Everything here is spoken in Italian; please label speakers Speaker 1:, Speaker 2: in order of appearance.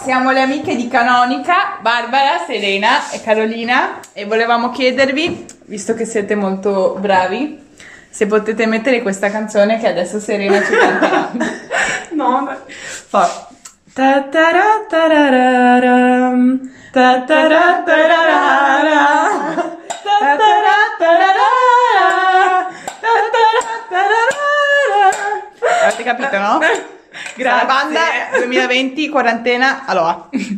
Speaker 1: siamo le amiche di Canonica, Barbara, Serena e Carolina, e volevamo chiedervi, visto che siete molto bravi, se potete mettere questa canzone che adesso Serena ci canterà.
Speaker 2: No, dai. Fa. Ta-ta-ra-ta-ra-ra-ram. Ta-ta-ra-ta-ra-ra-ra.
Speaker 1: Avete capito, no?
Speaker 2: Grazie.
Speaker 1: La banda 2020, quarantena, allora.